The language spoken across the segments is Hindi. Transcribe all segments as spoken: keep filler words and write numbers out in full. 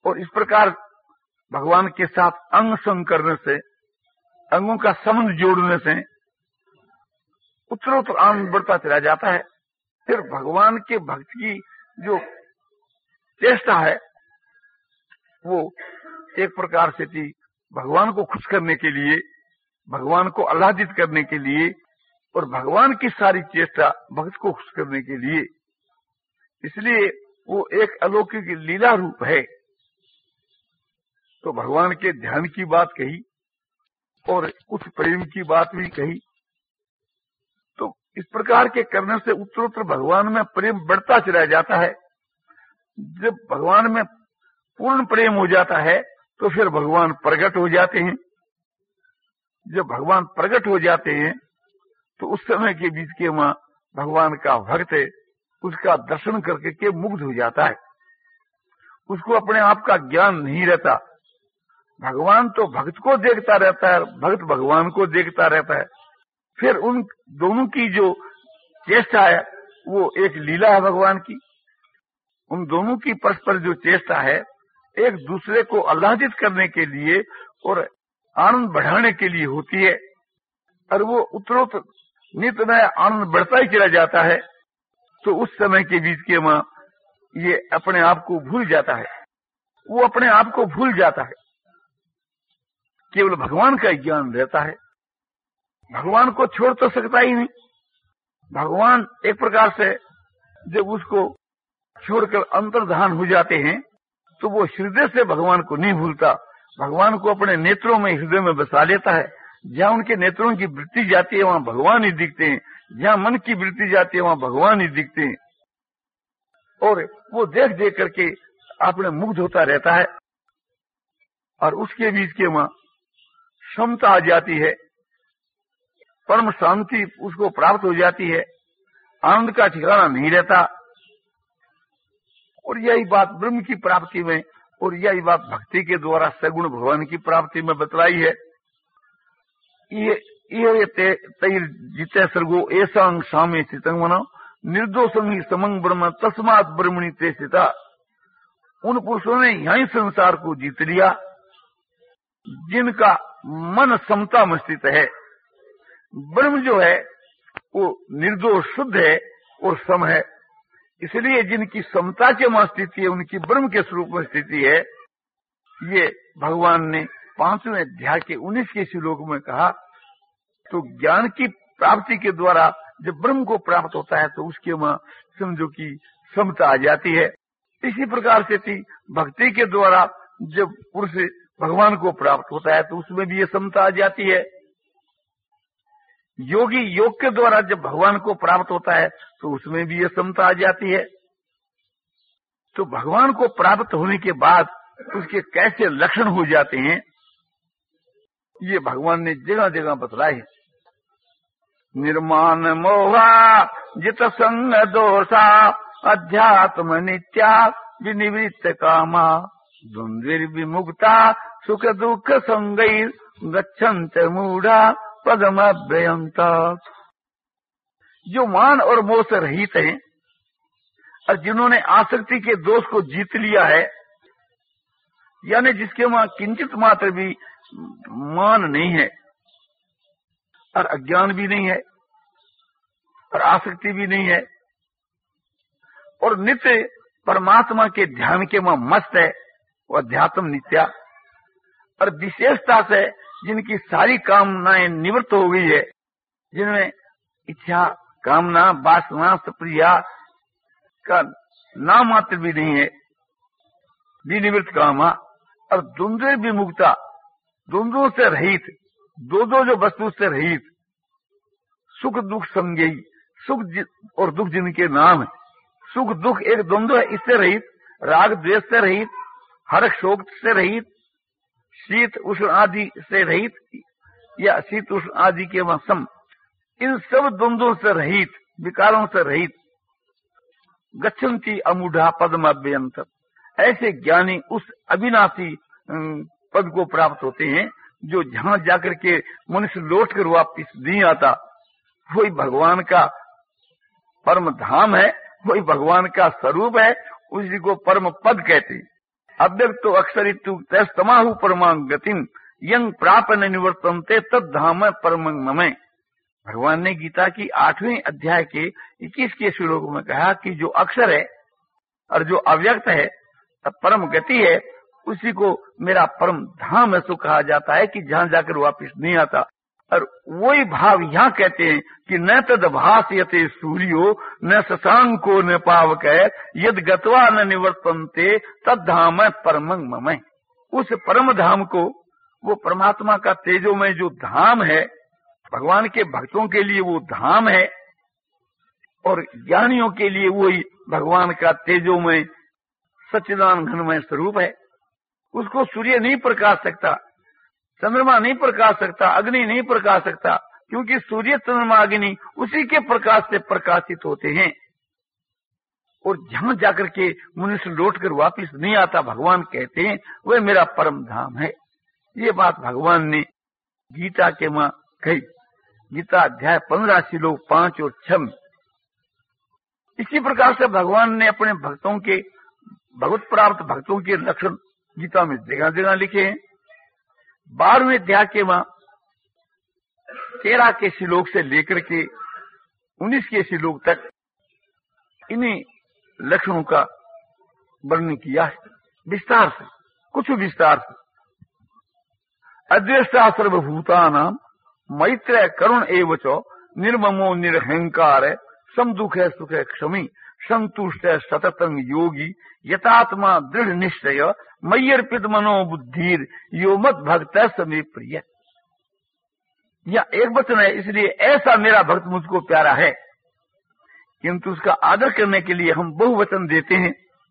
और इस प्रकार भगवान के साथ अंग संग करने से, अंगों का संबंध जोड़ने से उत्तरोत्तर आनंद बढ़ता चला जाता है। फिर भगवान के भक्त की जो चेष्टा है वो एक प्रकार से थी भगवान को खुश करने के लिए, भगवान को आह्लादित करने के लिए, और भगवान की सारी चेष्टा भक्त को खुश करने के लिए। इसलिए वो एक अलौकिक लीला रूप है। तो भगवान के ध्यान की बात कही और कुछ प्रेम की बात भी कही। तो इस प्रकार के करने से उत्तरोत्तर भगवान में प्रेम बढ़ता चला जाता है। जब भगवान में पूर्ण प्रेम हो जाता है तो फिर भगवान प्रकट हो जाते हैं। जब भगवान प्रकट हो जाते हैं तो उस समय के बीच के वहां भगवान का भक्त उसका दर्शन करके के मुग्ध हो जाता है। उसको अपने आप का ज्ञान नहीं रहता। भगवान तो भक्त को देखता रहता है, भक्त भगवान को देखता रहता है। फिर उन दोनों की जो चेष्टा है वो एक लीला है भगवान की। उन दोनों की परस्पर जो चेष्टा है एक दूसरे को आह्लादित करने के लिए और आनंद बढ़ाने के लिए होती है। और वो उत्तरोत्तर नित्य नया आनंद बढ़ता ही चला जाता है। तो उस समय के बीच के मां ये अपने आप को भूल जाता है, वो अपने आप को भूल जाता है। केवल भगवान का ज्ञान रहता है, भगवान को छोड़ तो सकता ही नहीं। भगवान एक प्रकार से जब उसको छोड़कर अंतर्धान हो जाते हैं तो वो हृदय से भगवान को नहीं भूलता, भगवान को अपने नेत्रों में, हृदय में बसा लेता है। जहाँ उनके नेत्रों की वृत्ति जाती है वहाँ भगवान ही दिखते हैं, जहाँ मन की वृत्ति जाती है वहाँ भगवान ही दिखते हैं। और वो देख देख करके अपने मुग्ध होता रहता है। और उसके बीच के वहाँ क्षमता आ जाती है, परम शांति उसको प्राप्त हो जाती है, आनंद का ठिकाना नहीं रहता। और यही बात ब्रह्म की प्राप्ति में और यही बात भक्ति के द्वारा सगुण भगवान की प्राप्ति में बतलाई है। ये ये ते तैर जिते सर्गो ऐसा सामे स्थितं मनो निर्दोषं ही समंग ब्रह्म तस्मात् ब्रह्मणि ते स्थिता। उन पुरुषों ने यही संसार को जीत लिया जिनका मन समता में स्थित है। ब्रह्म जो है वो निर्दोष शुद्ध है और सम है। इसलिए जिनकी समता के वहां स्थिति है, उनकी ब्रह्म के स्वरूप में स्थिति है। ये भगवान ने पांचवें अध्याय के उन्नीस के श्लोक में कहा। तो ज्ञान की प्राप्ति के द्वारा जब ब्रह्म को प्राप्त होता है तो उसके वहां समझो की समता आ जाती है। इसी प्रकार से थी भक्ति के द्वारा जब पुरुष भगवान को प्राप्त होता है तो उसमें भी ये समता आ जाती है। योगी योग के द्वारा जब भगवान को प्राप्त होता है तो उसमें भी ये समता आ जाती है। तो भगवान को प्राप्त होने के बाद उसके कैसे लक्षण हो जाते हैं ये भगवान ने जगह जगह बतलाए हैं। निर्माण मोहा जित संग दोषा अध्यात्म नित्या विनिवृत्त कामा द्वंद्विर्विमुक्ता सुख दुख संगैर गच्छन्त मूढ़ा पदमभ्यंत। जो मान और मोह से रहित हैं और जिन्होंने आसक्ति के दोष को जीत लिया है, यानी जिसके वहां किंचित मात्र भी मान नहीं है और अज्ञान भी नहीं है और आसक्ति भी नहीं है और नित्य परमात्मा के ध्यान के वहां मस्त है, वो अध्यात्म नित्या। और विशेषता से जिनकी सारी कामनाएं निवृत्त हो गई है, जिनमें इच्छा, कामना, वासना, प्रिया का नाम मात्र भी नहीं है, विनिवृत्त कामा। और द्वंद्व विमुक्ता, द्वंद्वों से रहित, दो दो जो वस्तु से रहित, सुख दुख संज्ञेय, सुख और दुख जिनके नाम है, सुख दुख एक द्वंद्व है, इससे रहित, राग द्वेष से रहित, हर्ष शोक से रहित, शीत उष्ण आदि से रहित या शीत उष्ण आदि के वहां सम, इन सब द्वंद्वों से रहित, विकारों से रहित, गच्छन्ति अमूढ़ा पद्माभ्यंत। ऐसे ज्ञानी उस अविनाशी पद को प्राप्त होते हैं जो जहां जाकर के मनुष्य लौट कर वापिस नहीं आता। वही भगवान का परम धाम है, वही भगवान का स्वरूप है, उसी को परम पद कहते हैं। अव्यक्तो अक्षरित्युक्तस्तमाहु परमां गतिम यंग प्राप न निवर्तन्ते तद धाम परमं ममे। भगवान ने गीता की आठवें अध्याय के इक्कीस के श्लोक में कहा कि जो अक्षर है और जो अव्यक्त है, परम गति है, उसी को मेरा परम धाम ऐसा कहा जाता है कि जहां जाकर वापिस नहीं आता। और वही भाव यहाँ कहते हैं कि न तद भास्यते सूर्यो न शशांको न पावक यद गत्वा न निवर्तन्ते तद धाम परमं मम। उस परम धाम को, वो परमात्मा का तेजोमय जो धाम है, भगवान के भक्तों के लिए वो धाम है और ज्ञानियों के लिए वही भगवान का तेजोमय सच्चिदानंद घनमय स्वरूप है। उसको सूर्य नहीं प्रकाश सकता, चंद्रमा नहीं प्रकाश सकता, अग्नि नहीं प्रकाश सकता, क्योंकि सूर्य चंद्रमा अग्नि उसी के प्रकाश से प्रकाशित होते हैं। और जहां जाकर के मनुष्य लौट कर वापिस नहीं आता, भगवान कहते हैं वह मेरा परम धाम है। ये बात भगवान ने गीता के मां कही। गीता अध्याय पंद्रह श्लोक पांच और छह में इसी प्रकार से भगवान ने अपने भक्तों के, भगवत प्राप्त भक्तों के लक्षण गीता में जगह जगह लिखे हैं। बारहवें अध्याय के मां तेरह के श्लोक से लेकर के उन्नीस के श्लोक तक इन्हीं लक्षणों का वर्णन किया है विस्तार से, कुछ विस्तार से। अद्वेष्टा सर्वभूतानां मैत्र करुण एवं च निर्ममो निरहंकार समदुख सुख क्षमी संतुष्ट सततम योगी यतात्मा दृढ़ निश्चय मय्यर्पित मनोबुद्धिर यो मत भक्त समे प्रिय। यह एक वचन है, इसलिए ऐसा मेरा भक्त मुझको प्यारा है, किंतु उसका आदर करने के लिए हम बहुवचन देते हैं।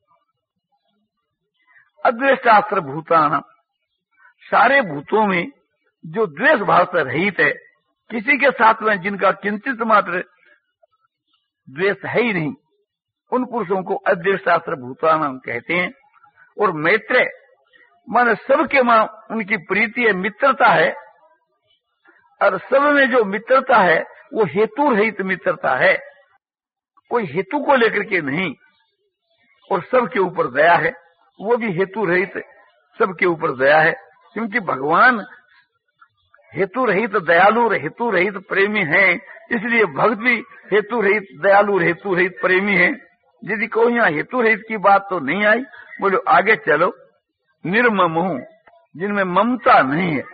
अद्वेष्टा सर्वभूतानां, सारे भूतों में जो द्वेष भाव से रहित है, किसी के साथ में जिनका किंचित मात्र द्वेष है ही नहीं, उन पुरुषों को अद्वेष्टा सर्वभूतानां कहते हैं। और मैत्र मान सबके मां उनकी प्रीति है, मित्रता है, और सब में जो मित्रता है वो हेतु रहित मित्रता है, कोई हेतु को लेकर के नहीं। और सबके ऊपर दया है, वो भी हेतु रहित सबके ऊपर दया है, क्योंकि भगवान हेतु रहित दयालु हेतु रहित प्रेमी है, इसलिए भक्त भी हेतु रहित दयालु हेतु रहित प्रेमी है। यदि कोई यहाँ हेतु रहित की बात तो नहीं आई, बोलो आगे चलो। निर्मम, जिनमें ममता नहीं है।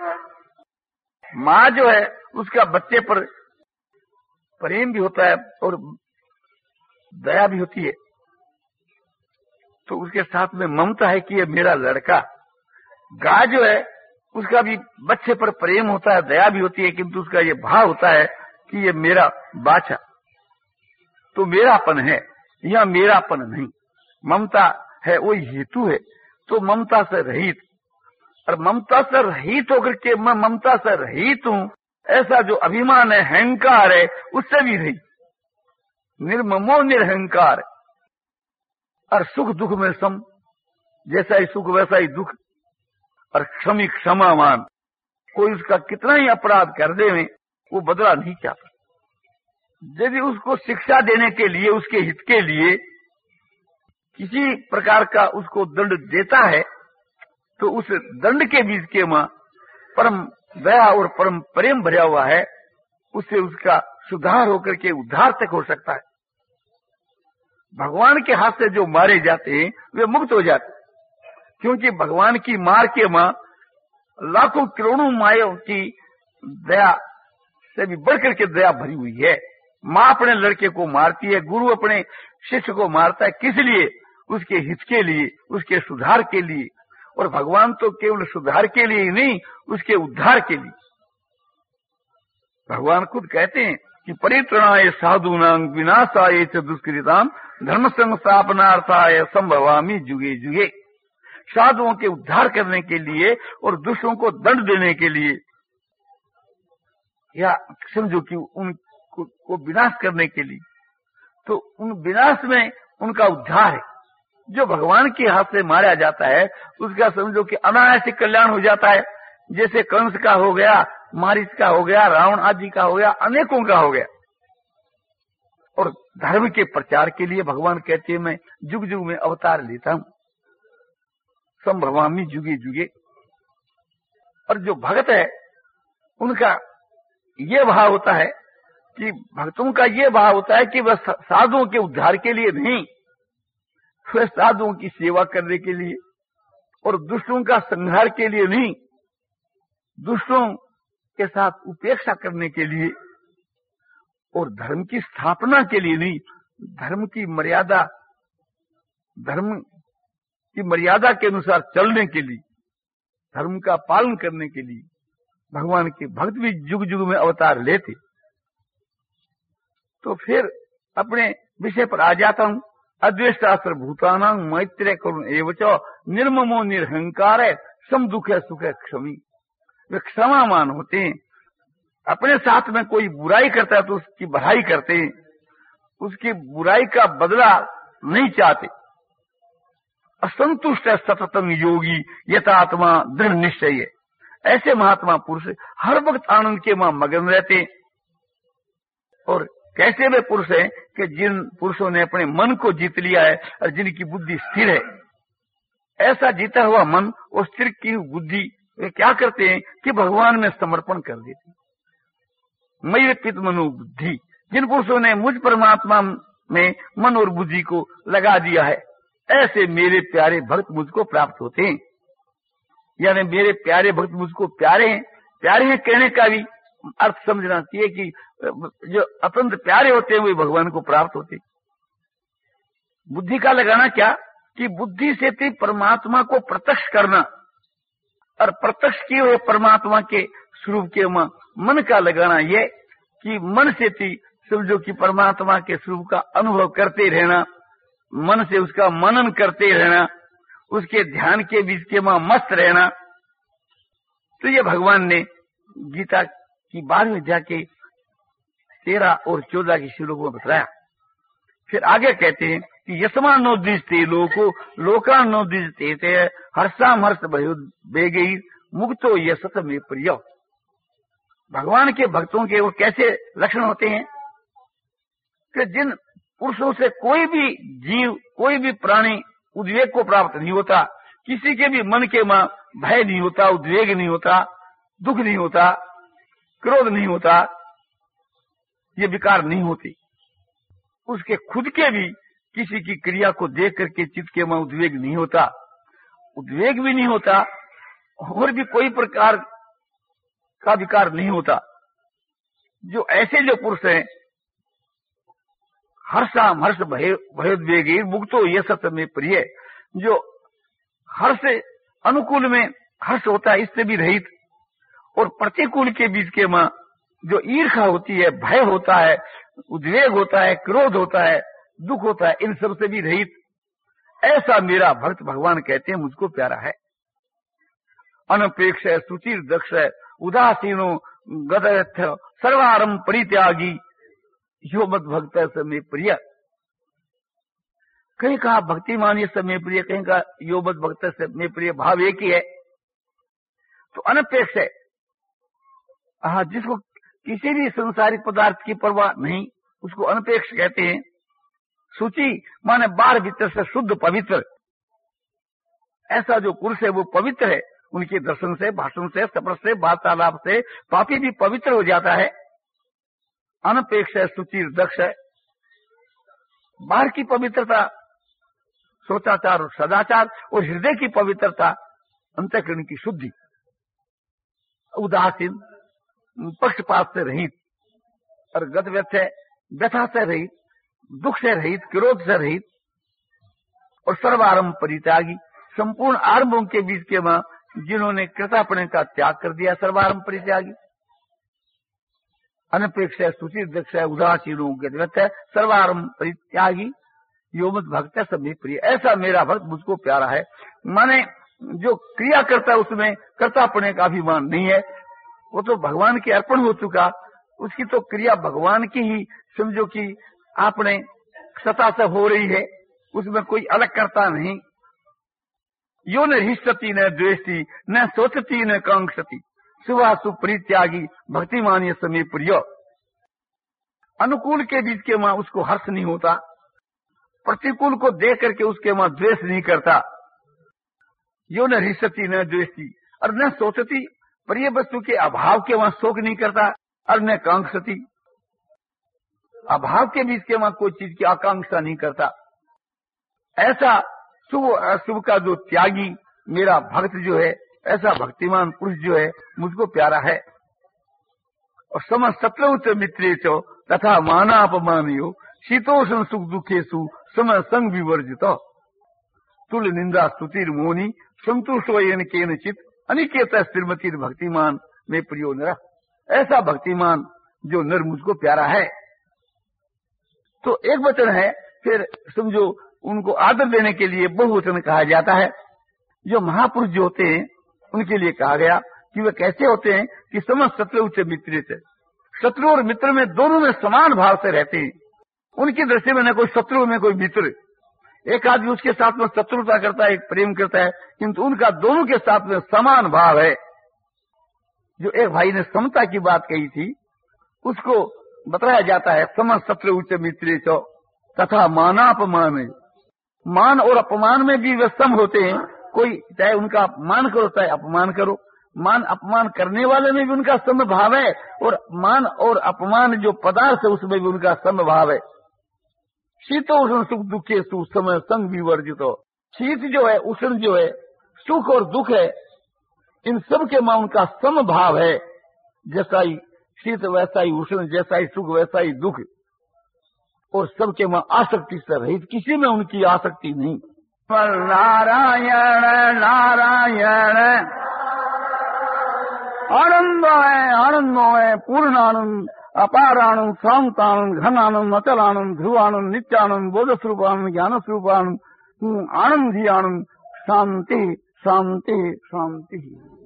माँ जो है उसका बच्चे पर प्रेम भी होता है और दया भी होती है, तो उसके साथ में ममता है कि ये मेरा लड़का। गाय जो है उसका भी बच्चे पर प्रेम होता है, दया भी होती है, किंतु उसका ये भाव होता है कि ये मेरा बाछा, तो मेरापन है, यह मेरापन नहीं। ममता है वही हेतु है, तो ममता से रहित। और ममता से रहित होकर के मैं ममता से रहित हूँ, ऐसा जो अभिमान है, अहंकार है, उससे भी रहित। निर्ममो निरहंकार, और सुख दुख में सम, जैसा ही सुख वैसा ही दुख। और क्षमी क्षमावान, कोई उसका कितना ही अपराध कर दे में वो बदला नहीं चाहता। यदि उसको शिक्षा देने के लिए, उसके हित के लिए किसी प्रकार का उसको दंड देता है, तो उस दंड के बीच के मां परम दया और परम प्रेम भरा हुआ है, उससे उसका सुधार होकर के उद्धार तक हो सकता है। भगवान के हाथ से जो मारे जाते हैं वे मुक्त हो जाते हैं, क्योंकि भगवान की मार के मां लाखों करोड़ों मायों की दया से भी बढ़कर के दया भरी हुई है। माँ अपने लड़के को मारती है, गुरु अपने शिष्य को मारता है, किस लिए? उसके हित के लिए, उसके सुधार के लिए। और भगवान तो केवल सुधार के लिए ही नहीं, उसके उद्धार के लिए। भगवान खुद कहते हैं कि परित्रणाय साधूनां विनाशाय च दुष्कृतां धर्म संस्थापनार्थाय संभवामि जुगे जुगे। साधुओं के उद्धार करने के लिए और दुष्टों को दंड देने के लिए, या समझो कि उनको को विनाश करने के लिए, तो उन विनाश में उनका उद्धार है। जो भगवान के हाथ से मारा जाता है उसका समझो कि अनायास कल्याण हो जाता है। जैसे कंस का हो गया, मारीच का हो गया, रावण आदि का हो गया, अनेकों का हो गया। और धर्म के प्रचार के लिए भगवान कहते हैं मैं जुग जुग में अवतार लेता हूँ। संभवामी जुगे जुगे। और जो भगत है उनका ये भाव होता है कि भक्तों का ये भाव होता है कि वह साधुओं के उद्धार के लिए नहीं, वह साधुओं की सेवा करने के लिए और दुष्टों का संहार के लिए नहीं, दुष्टों के साथ उपेक्षा करने के लिए और धर्म की स्थापना के लिए नहीं, धर्म की मर्यादा धर्म की मर्यादा के अनुसार चलने के लिए, धर्म का पालन करने के लिए भगवान के भक्त भी जुग जुग में अवतार लेते। तो फिर अपने विषय पर आ जाता हूं। अद्वेष्टा सर्वभूतानां मैत्रेय करुण एवच निर्ममो निरहंकार सम दुख सुख क्षमी। वे क्षमामान होते हैं, अपने साथ में कोई बुराई करता है तो उसकी भलाई करते हैं, उसकी बुराई का बदला नहीं चाहते। असंतुष्ट है सततम योगी यथात्मा दृढ़ निश्चय। ऐसे महात्मा पुरुष हर वक्त आनंद के मां मगन रहते हैं। और कैसे वे पुरुष हैं कि जिन पुरुषों ने अपने मन को जीत लिया है और जिनकी बुद्धि स्थिर है। ऐसा जीता हुआ मन और स्थिर की बुद्धि वे क्या करते हैं कि भगवान में समर्पण कर देते हैं। मयि पित मनो बुद्धि, जिन पुरुषों ने मुझ परमात्मा में मन और बुद्धि को लगा दिया है, ऐसे मेरे प्यारे भक्त मुझको प्राप्त होते हैं। यानी मेरे प्यारे भक्त मुझको प्यारे हैं। प्यारे हैं कहने का भी अर्थ समझना चाहिए कि जो अत्यंत प्यारे होते हैं वे भगवान को प्राप्त होते। बुद्धि का लगाना क्या कि बुद्धि से भी परमात्मा को प्रत्यक्ष करना और प्रत्यक्ष किए हुए परमात्मा के स्वरूप के मन का लगाना यह कि मन से भी समझो कि परमात्मा के स्वरूप का अनुभव करते रहना, मन से उसका मनन करते रहना, उसके ध्यान के बीच के मां मस्त रहना। तो ये भगवान ने गीता की बारहवीं अध्याय के तेरह और चौदह की श्लोकों में बताया। फिर आगे कहते हैं कि यस्मा नोदिष्टे लोको लोका नोदिष्टे थे हर्षाम हर्ष भयो बेगे मुक्तो यसत में प्रिय। भगवान के भक्तों के वो कैसे लक्षण होते हैं कि जिन पुरुषों से कोई भी जीव कोई भी प्राणी उद्वेग को प्राप्त नहीं होता, किसी के भी मन के मां भय नहीं होता, उद्वेग नहीं होता, दुख नहीं होता, क्रोध नहीं होता, ये विकार नहीं होते। उसके खुद के भी किसी की क्रिया को देख करके चित्त के मां उद्वेग नहीं होता, उद्वेग भी नहीं होता और भी कोई प्रकार का विकार नहीं होता। जो ऐसे जो पुरुष हैं हर्षाम हर्ष भय भयोद्वेगी मुक्तो ये सत्य में प्रिय, जो हर्ष अनुकूल में हर्ष होता है इससे भी रहित और प्रतिकूल के बीच के मां जो ईर्ष्या होती है, भय होता है, उद्वेग होता है, क्रोध होता है, दुख होता है, इन सब से भी रहित, ऐसा मेरा भक्त भगवान कहते हैं मुझको प्यारा है। अनपेक्ष है, सुचिर दक्ष है, उदासीनो गदयथ सर्वारम परित्यागी यो मत भक्त समय प्रिय। कहीं कहा भक्ति मानिए समय प्रिय, कहीं कहा यो मत भक्त समय प्रिय, भाव एक ही है। तो अनपेक्ष है, हाँ, जिसको किसी भी संसारिक पदार्थ की परवाह नहीं उसको अनपेक्ष कहते हैं। सूची माने बाहर भीतर से शुद्ध पवित्र, ऐसा जो पुरुष है वो पवित्र है। उनके दर्शन से, भाषण से, स्पर्श से, वार्तालाप से पापी भी पवित्र हो जाता है। अनपेक्ष है, सुचिर दक्ष है। बाहर की पवित्रता सोचाचार और सदाचार और हृदय की पवित्रता अंतःकरण की शुद्धि, उदासीन, पक्षपात से रहित और गत व्यर्थ व्यथा से रहित, दुख से रहित, क्रोध से रहित और सर्वारंभ परित्यागी, संपूर्ण आरंभों के बीच के मां जिन्होंने कृतापने का त्याग कर दिया, सर्वारंभ परित्यागी। अनपेक्ष है, सुचिर दक्ष है, उदासीनों के व्यर्थ है, सर्वारंभ परित्यागी यो मत भक्त है सभी प्रिय। ऐसा मेरा भक्त मुझको प्यारा है। माने जो क्रिया करता है उसमें कर्तापने का अभिमान नहीं है, वो तो भगवान के अर्पण हो चुका, उसकी तो क्रिया भगवान की ही समझो कि आपने सता से हो रही है, उसमें कोई अलग करता नहीं। यो न हिष्टति न द्वेष्टि न सोचती न कांक्षति सुभा सुपरित्यागी भक्ति मानिय समय प्रिय। अनुकूल के बीच के मां उसको हर्ष नहीं होता, प्रतिकूल को देख करके उसके मां द्वेष नहीं करता। यो न रिसती न द्वेषती और न सोचती, प्रिय वस्तु के अभाव के वहां शोक नहीं करता, और न कांक्षती, अभाव के बीच के वहां कोई चीज की आकांक्षा नहीं करता। ऐसा शुभ अशुभ का जो त्यागी मेरा भक्त जो है, ऐसा भक्तिमान पुरुष जो है मुझको प्यारा है। और सम शत्रु च मित्रे च तथा मानापमानयो शीतोष्ण सुख दुखेशु सम संग विवर्जित तुल निंदा स्तुतिर मोनी संतुष्टोयन केनचित अनिकेत श्रीमती भक्तिमान में प्रियो नर। ऐसा भक्तिमान जो नर मुझको प्यारा है। तो एक वचन है, फिर समझो उनको आदर देने के लिए बहुवचन कहा जाता है। जो महापुरुष जो होते हैं उनके लिए कहा गया कि वे कैसे होते हैं कि समस्त शत्रु से मित्र से, शत्रु और मित्र में दोनों में समान भाव से रहते हैं। उनकी दृष्टि में न कोई शत्रु न कोई मित्र। एक आदमी उसके साथ में शत्रुता करता है, एक प्रेम करता है, किंतु उनका दोनों के साथ में समान भाव है। जो एक भाई ने समता की बात कही थी उसको बताया जाता है समस्त शत्रु उच्च मित्र चो तथा मानापमान। मान और अपमान में भी वे सम होते हैं। कोई चाहे उनका मान करो चाहे अपमान करो, मान अपमान करने वाले में भी उनका सम भाव है, और मान और अपमान जो पदार्थ है उसमें भी उनका सम भाव है। शीतोष्ण सुख दुखे सु समय संग विवर्जित हो। शीत जो है, उष्ण जो है, सुख और दुख है, इन सब के मां उनका सम भाव है। जैसा ही शीत वैसा ही उष्ण, जैसा ही सुख वैसा ही दुख, और सबके मां आसक्ति से रहित, किसी में उनकी आसक्ति नहीं। नारायण नारायण आनंद है, आनंद है, पूर्ण आनंद, अपार आनंद, शांत आनंद, घन आनंद, अचल आनंद, ध्रुव आनंद, नित्य आनंद, बोध स्वरूप आनंद, ज्ञान स्वरूप आनंद, आनंद ही आनंद, शांति शांति शांति।